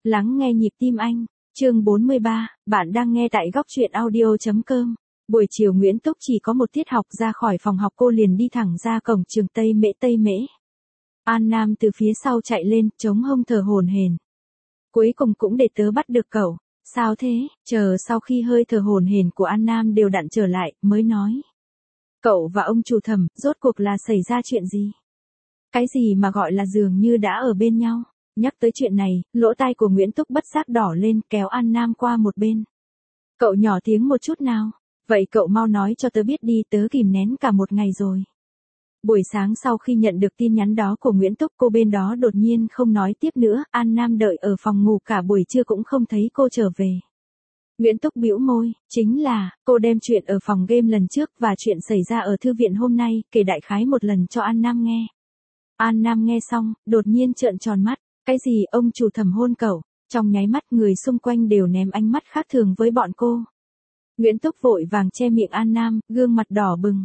Lắng nghe nhịp tim anh, chương 43, bạn đang nghe tại góc truyện audio.com. Buổi chiều Nguyễn Túc chỉ có một tiết học, ra khỏi phòng học cô liền đi thẳng ra cổng trường Tây Mễ. An Nam từ phía sau chạy lên, chống hông thở hổn hển. Cuối cùng cũng để tớ bắt được cậu. Sao thế? Chờ sau khi hơi thở hổn hển của An Nam đều đặn trở lại, mới nói. Cậu và ông chủ Thẩm, rốt cuộc là xảy ra chuyện gì? Cái gì mà gọi là dường như đã ở bên nhau? Nhắc tới chuyện này, lỗ tai của Nguyễn Túc bất giác đỏ lên, kéo An Nam qua một bên. Cậu nhỏ tiếng một chút nào. Vậy cậu mau nói cho tớ biết đi, tớ kìm nén cả một ngày rồi. Buổi sáng sau khi nhận được tin nhắn đó của Nguyễn Túc, cô bên đó đột nhiên không nói tiếp nữa. An Nam đợi ở phòng ngủ cả buổi trưa cũng không thấy cô trở về. Nguyễn Túc bĩu môi, chính là, cô đem chuyện ở phòng game lần trước và chuyện xảy ra ở thư viện hôm nay, kể đại khái một lần cho An Nam nghe. An Nam nghe xong, đột nhiên trợn tròn mắt. Cái gì ông chủ Thẩm hôn cậu? Trong nháy mắt người xung quanh đều ném ánh mắt khác thường với bọn cô. Nguyễn Túc vội vàng che miệng An Nam, gương mặt đỏ bừng.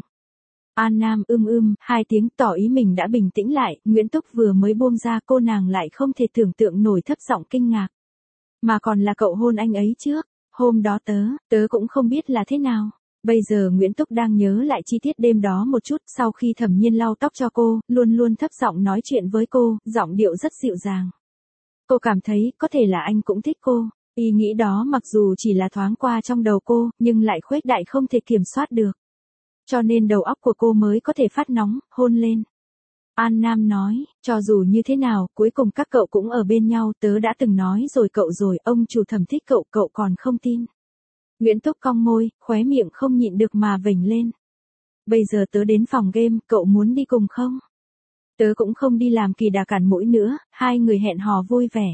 An Nam hai tiếng tỏ ý mình đã bình tĩnh lại. Nguyễn Túc vừa mới buông ra, cô nàng lại không thể tưởng tượng nổi, thấp giọng kinh ngạc. Mà còn là cậu hôn anh ấy trước. Hôm đó tớ cũng không biết là thế nào. Bây giờ Nguyễn Túc đang nhớ lại chi tiết đêm đó một chút. Sau khi Thẩm Nhiên lau tóc cho cô, luôn luôn thấp giọng nói chuyện với cô, giọng điệu rất dịu dàng. Cô cảm thấy có thể là anh cũng thích cô. Ý nghĩ đó mặc dù chỉ là thoáng qua trong đầu cô, nhưng lại khuếch đại không thể kiểm soát được. Cho nên đầu óc của cô mới có thể phát nóng, hôn lên. An Nam nói, cho dù như thế nào, cuối cùng các cậu cũng ở bên nhau, tớ đã từng nói rồi cậu rồi, ông chủ Thẩm thích cậu, cậu còn không tin. Nguyễn Túc cong môi, khóe miệng không nhịn được mà vểnh lên. Bây giờ tớ đến phòng game, cậu muốn đi cùng không? Tớ cũng không đi làm kỳ đà cản mũi nữa. Hai người hẹn hò vui vẻ.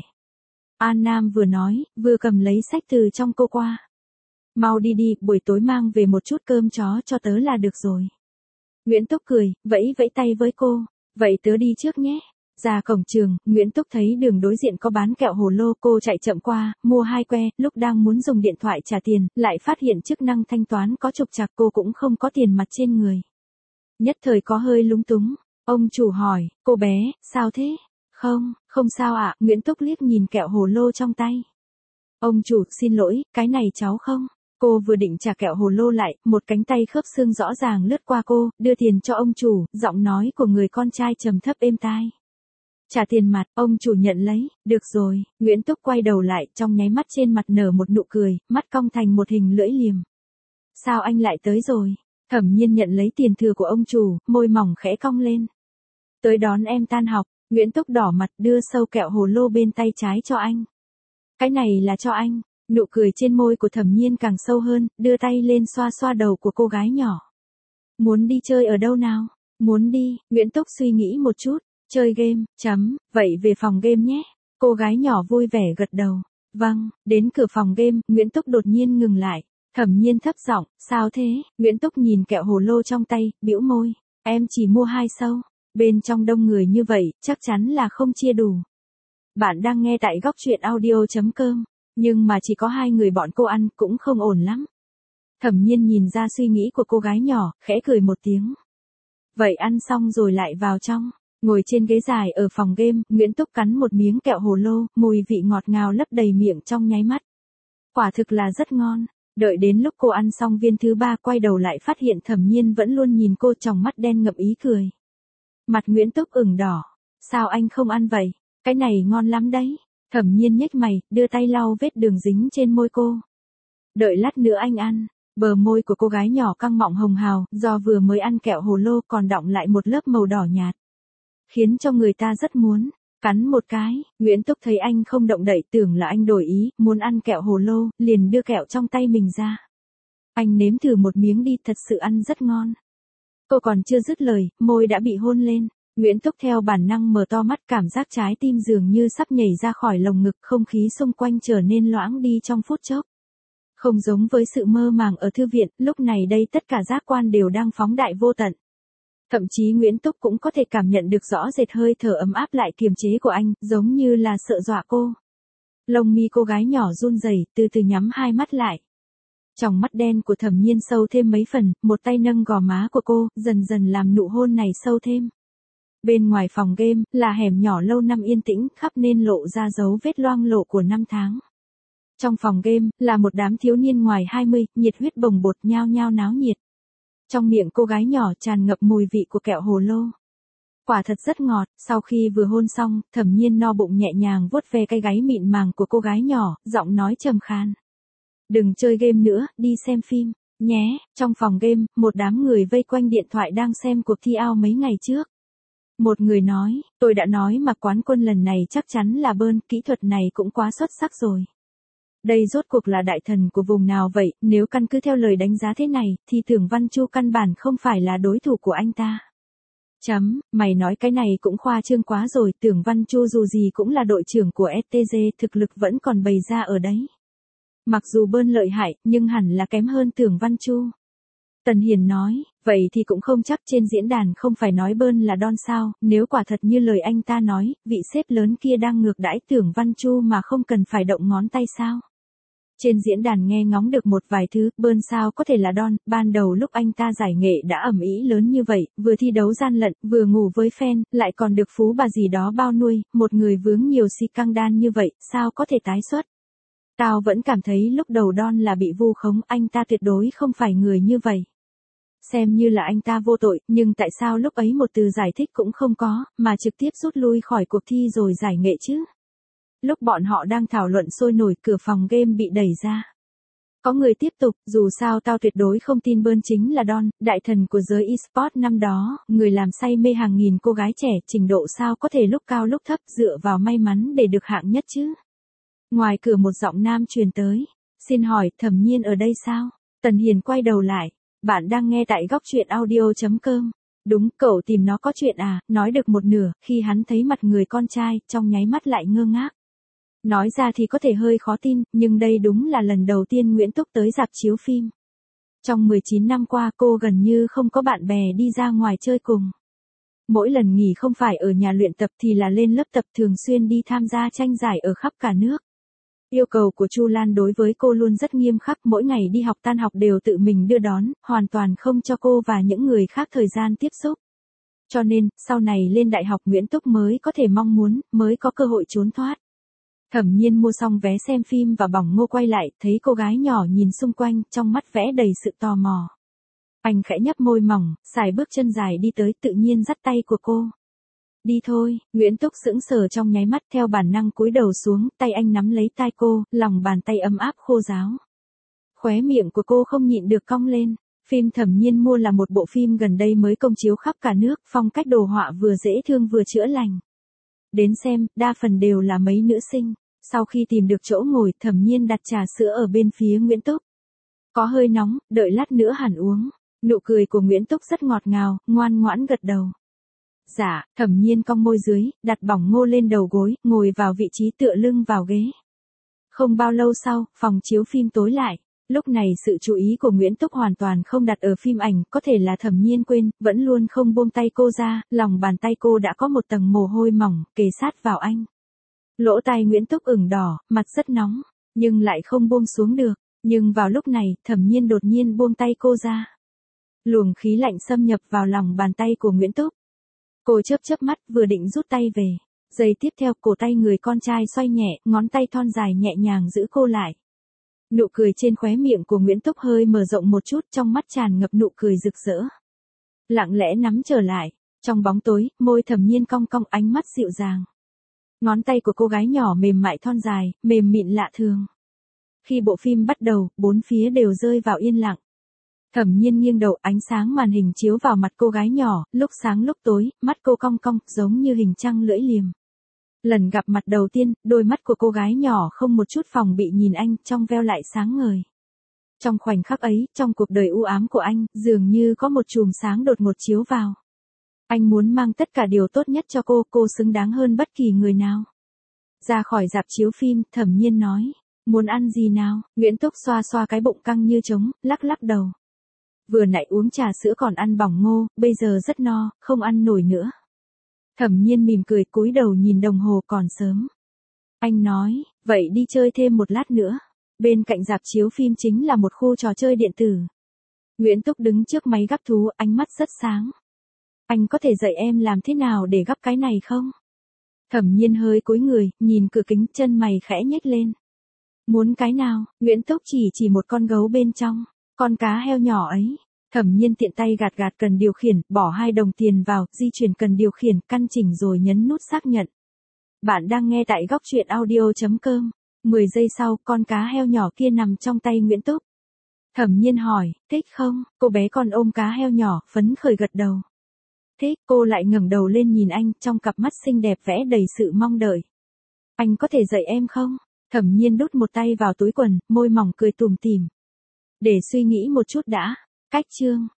An Nam vừa nói, vừa cầm lấy sách từ trong cô qua. Mau đi đi, buổi tối mang về một chút cơm chó cho tớ là được rồi. Nguyễn Túc cười, vẫy tay với cô. Vậy tớ đi trước nhé. Ra cổng trường, Nguyễn Túc thấy đường đối diện có bán kẹo hồ lô, cô chạy chậm qua, mua 2 que, lúc đang muốn dùng điện thoại trả tiền, lại phát hiện chức năng thanh toán có trục trặc, cô cũng không có tiền mặt trên người. Nhất thời có hơi lúng túng. Ông chủ hỏi, cô bé, sao thế? Không sao ạ. Nguyễn Túc liếc nhìn kẹo hồ lô trong tay. Ông chủ, xin lỗi, cái này cháu không. Cô vừa định trả kẹo hồ lô lại, một cánh tay khớp xương rõ ràng lướt qua cô, đưa tiền cho ông chủ, giọng nói của người con trai trầm thấp êm tai. Trả tiền mặt, ông chủ nhận lấy, được rồi. Nguyễn Túc quay đầu lại, trong nháy mắt trên mặt nở một nụ cười, mắt cong thành một hình lưỡi liềm. Sao anh lại tới rồi? Thẩm Nhiên nhận lấy tiền thừa của ông chủ, môi mỏng khẽ cong lên. Tới đón em tan học. Nguyễn Túc đỏ mặt, đưa sâu kẹo hồ lô bên tay trái cho anh. Cái này là cho anh. Nụ cười trên môi của Thẩm Nhiên càng sâu hơn, đưa tay lên xoa xoa đầu của cô gái nhỏ. Muốn đi chơi ở đâu nào? Muốn đi. Nguyễn Túc suy nghĩ một chút. Chơi game, vậy về phòng game nhé. Cô gái nhỏ vui vẻ gật đầu. Vâng. Đến cửa phòng game, Nguyễn Túc đột nhiên ngừng lại. Thẩm Nhiên thấp giọng, sao thế? Nguyễn Túc nhìn kẹo hồ lô trong tay, bĩu môi. Em chỉ mua 2 sâu. Bên trong đông người như vậy, chắc chắn là không chia đủ. Bạn đang nghe tại góc truyện audio.com. Nhưng mà chỉ có 2 người bọn cô ăn, cũng không ổn lắm. Thẩm Nhiên nhìn ra suy nghĩ của cô gái nhỏ, khẽ cười một tiếng. Vậy ăn xong rồi lại vào trong. Ngồi trên ghế dài ở phòng game, Nguyễn Túc cắn một miếng kẹo hồ lô, mùi vị ngọt ngào lấp đầy miệng trong nháy mắt. Quả thực là rất ngon. Đợi đến lúc cô ăn xong viên thứ 3, quay đầu lại phát hiện Thẩm Nhiên vẫn luôn nhìn cô, trong mắt đen ngậm ý cười. Mặt Nguyễn Túc ửng đỏ. Sao anh không ăn vậy? Cái này ngon lắm đấy. Thẩm Nhiên nhếch mày, đưa tay lau vết đường dính trên môi cô. Đợi lát nữa anh ăn. Bờ môi của cô gái nhỏ căng mọng hồng hào, do vừa mới ăn kẹo hồ lô còn đọng lại một lớp màu đỏ nhạt. Khiến cho người ta rất muốn. Cắn một cái, Nguyễn Túc thấy anh không động đậy, tưởng là anh đổi ý, muốn ăn kẹo hồ lô, liền đưa kẹo trong tay mình ra. Anh nếm thử một miếng đi, thật sự ăn rất ngon. Cô còn chưa dứt lời, môi đã bị hôn lên. Nguyễn Túc theo bản năng mở to mắt, cảm giác trái tim dường như sắp nhảy ra khỏi lồng ngực, không khí xung quanh trở nên loãng đi trong phút chốc. Không giống với sự mơ màng ở thư viện, lúc này đây tất cả giác quan đều đang phóng đại vô tận. Thậm chí Nguyễn Túc cũng có thể cảm nhận được rõ rệt hơi thở ấm áp lại kiềm chế của anh, giống như là sợ dọa cô. Lông mi cô gái nhỏ run rẩy, từ từ nhắm 2 mắt lại. Tròng mắt đen của Thẩm Nhiên sâu thêm mấy phần, một tay nâng gò má của cô, dần dần làm nụ hôn này sâu thêm. Bên ngoài phòng game, là hẻm nhỏ lâu năm yên tĩnh, khắp nên lộ ra dấu vết loang lổ của năm tháng. Trong phòng game, là một đám thiếu niên ngoài 20, nhiệt huyết bồng bột nhao nhao náo nhiệt. Trong miệng cô gái nhỏ tràn ngập mùi vị của kẹo hồ lô. Quả thật rất ngọt, sau khi vừa hôn xong, Thẩm Nhiên no bụng nhẹ nhàng vuốt ve cái gáy mịn màng của cô gái nhỏ, giọng nói trầm khan. Đừng chơi game nữa, đi xem phim, nhé. Trong phòng game, một đám người vây quanh điện thoại đang xem cuộc thi ao mấy ngày trước. Một người nói, tôi đã nói mà quán quân lần này chắc chắn là Bơn, kỹ thuật này cũng quá xuất sắc rồi. Đây rốt cuộc là đại thần của vùng nào vậy, nếu căn cứ theo lời đánh giá thế này, thì Tưởng Văn Chu căn bản không phải là đối thủ của anh ta. Mày nói cái này cũng khoa trương quá rồi, Tưởng Văn Chu dù gì cũng là đội trưởng của STG, thực lực vẫn còn bày ra ở đấy. Mặc dù Bơn lợi hại, nhưng hẳn là kém hơn Tưởng Văn Chu. Tần Hiền nói, vậy thì cũng không chắc, trên diễn đàn không phải nói Bơn là Don sao, nếu quả thật như lời anh ta nói, vị sếp lớn kia đang ngược đãi Tưởng Văn Chu mà không cần phải động ngón tay sao. Trên diễn đàn nghe ngóng được một vài thứ, Bơn sao có thể là Don, ban đầu lúc anh ta giải nghệ đã ầm ĩ lớn như vậy, vừa thi đấu gian lận, vừa ngủ với fan, lại còn được phú bà gì đó bao nuôi, một người vướng nhiều si căng đan như vậy, sao có thể tái xuất. Tao vẫn cảm thấy lúc đầu Don là bị vu khống, anh ta tuyệt đối không phải người như vậy. Xem như là anh ta vô tội, nhưng tại sao lúc ấy một từ giải thích cũng không có, mà trực tiếp rút lui khỏi cuộc thi rồi giải nghệ chứ? Lúc bọn họ đang thảo luận sôi nổi, cửa phòng game bị đẩy ra. Có người tiếp tục, dù sao tao tuyệt đối không tin Bơn chính là Don, đại thần của giới eSports năm đó, người làm say mê hàng nghìn cô gái trẻ, trình độ sao có thể lúc cao lúc thấp, dựa vào may mắn để được hạng nhất chứ? Ngoài cửa một giọng nam truyền tới, xin hỏi, Thẩm Nhiên ở đây sao? Tần Hiền quay đầu lại, bạn đang nghe tại góc truyện audio.com. Đúng, cậu tìm nó có chuyện à? Nói được một nửa, khi hắn thấy mặt người con trai, trong nháy mắt lại ngơ ngác. Nói ra thì có thể hơi khó tin, nhưng đây đúng là lần đầu tiên Nguyễn Túc tới rạp chiếu phim. Trong 19 năm qua cô gần như không có bạn bè đi ra ngoài chơi cùng. Mỗi lần nghỉ không phải ở nhà luyện tập thì là lên lớp tập, thường xuyên đi tham gia tranh giải ở khắp cả nước. Yêu cầu của Chu Lan đối với cô luôn rất nghiêm khắc, mỗi ngày đi học tan học đều tự mình đưa đón, hoàn toàn không cho cô và những người khác thời gian tiếp xúc. Cho nên, sau này lên đại học Nguyễn Túc mới có thể mong muốn, mới có cơ hội trốn thoát. Thẩm Nhiên mua xong vé xem phim và bỏng ngô quay lại, thấy cô gái nhỏ nhìn xung quanh, trong mắt vẽ đầy sự tò mò. Anh khẽ nhấp môi mỏng, xài bước chân dài đi tới, tự nhiên dắt tay của cô. Đi thôi, Nguyễn Túc sững sờ trong nháy mắt, theo bản năng cúi đầu xuống, tay anh nắm lấy tai cô, lòng bàn tay ấm áp khô ráo. Khóe miệng của cô không nhịn được cong lên. Phim Thẩm Nhiên mua là một bộ phim gần đây mới công chiếu khắp cả nước, phong cách đồ họa vừa dễ thương vừa chữa lành. Đến xem, đa phần đều là mấy nữ sinh. Sau khi tìm được chỗ ngồi, Thẩm Nhiên đặt trà sữa ở bên phía Nguyễn Túc. Có hơi nóng, đợi lát nữa hẳn uống. Nụ cười của Nguyễn Túc rất ngọt ngào, ngoan ngoãn gật đầu. Dạ, Thẩm Nhiên cong môi dưới, đặt bỏng ngô lên đầu gối, ngồi vào vị trí tựa lưng vào ghế. Không bao lâu sau, phòng chiếu phim tối lại. Lúc này sự chú ý của Nguyễn Túc hoàn toàn không đặt ở phim ảnh, có thể là Thẩm Nhiên quên, vẫn luôn không buông tay cô ra, lòng bàn tay cô đã có một tầng mồ hôi mỏng, kề sát vào anh. Lỗ tai Nguyễn Túc ửng đỏ, mặt rất nóng, nhưng lại không buông xuống được. Nhưng vào lúc này, Thẩm Nhiên đột nhiên buông tay cô ra. Luồng khí lạnh xâm nhập vào lòng bàn tay của Nguyễn Túc. Cô chớp chớp mắt, vừa định rút tay về. Giây tiếp theo, cổ tay người con trai xoay nhẹ, ngón tay thon dài nhẹ nhàng giữ cô lại. Nụ cười trên khóe miệng của Nguyễn Túc hơi mở rộng một chút, trong mắt tràn ngập nụ cười rực rỡ. Lặng lẽ nắm trở lại. Trong bóng tối, môi Thẩm Nhiên cong cong, ánh mắt dịu dàng. Ngón tay của cô gái nhỏ mềm mại thon dài, mềm mịn lạ thường. Khi bộ phim bắt đầu, bốn phía đều rơi vào yên lặng. Thẩm Nhiên nghiêng đầu, ánh sáng màn hình chiếu vào mặt cô gái nhỏ, lúc sáng lúc tối, mắt cô cong cong, giống như hình trăng lưỡi liềm. Lần gặp mặt đầu tiên, đôi mắt của cô gái nhỏ không một chút phòng bị nhìn anh, trong veo lại sáng ngời. Trong khoảnh khắc ấy, trong cuộc đời u ám của anh, dường như có một chùm sáng đột ngột chiếu vào. Anh muốn mang tất cả điều tốt nhất cho cô xứng đáng hơn bất kỳ người nào. Ra khỏi rạp chiếu phim, Thẩm Nhiên nói, muốn ăn gì nào? Nguyễn Túc xoa xoa cái bụng căng như trống, lắc lắc đầu. Vừa nãy uống trà sữa còn ăn bỏng ngô, bây giờ rất no, không ăn nổi nữa. Thẩm Nhiên mỉm cười, cúi đầu nhìn đồng hồ, còn sớm. Anh nói, vậy đi chơi thêm một lát nữa. Bên cạnh rạp chiếu phim chính là một khu trò chơi điện tử. Nguyễn Túc đứng trước máy gắp thú, ánh mắt rất sáng. Anh có thể dạy em làm thế nào để gắp cái này không? Thẩm Nhiên hơi cúi người, nhìn cửa kính, chân mày khẽ nhếch lên. Muốn cái nào? Nguyễn Túc chỉ một con gấu bên trong. Con cá heo nhỏ ấy. Thẩm Nhiên tiện tay gạt cần điều khiển, bỏ 2 đồng tiền vào, di chuyển cần điều khiển, căn chỉnh rồi nhấn nút xác nhận. Bạn đang nghe tại góc truyện audio.com. 10 giây sau, con cá heo nhỏ kia nằm trong tay Nguyễn Túc. Thẩm Nhiên hỏi, thích không? Cô bé còn ôm cá heo nhỏ, phấn khởi gật đầu. Thích, cô lại ngẩng đầu lên nhìn anh, trong cặp mắt xinh đẹp vẽ đầy sự mong đợi. Anh có thể dạy em không? Thẩm Nhiên đút một tay vào túi quần, môi mỏng cười tủm tỉm. Để suy nghĩ một chút đã. Cách chương.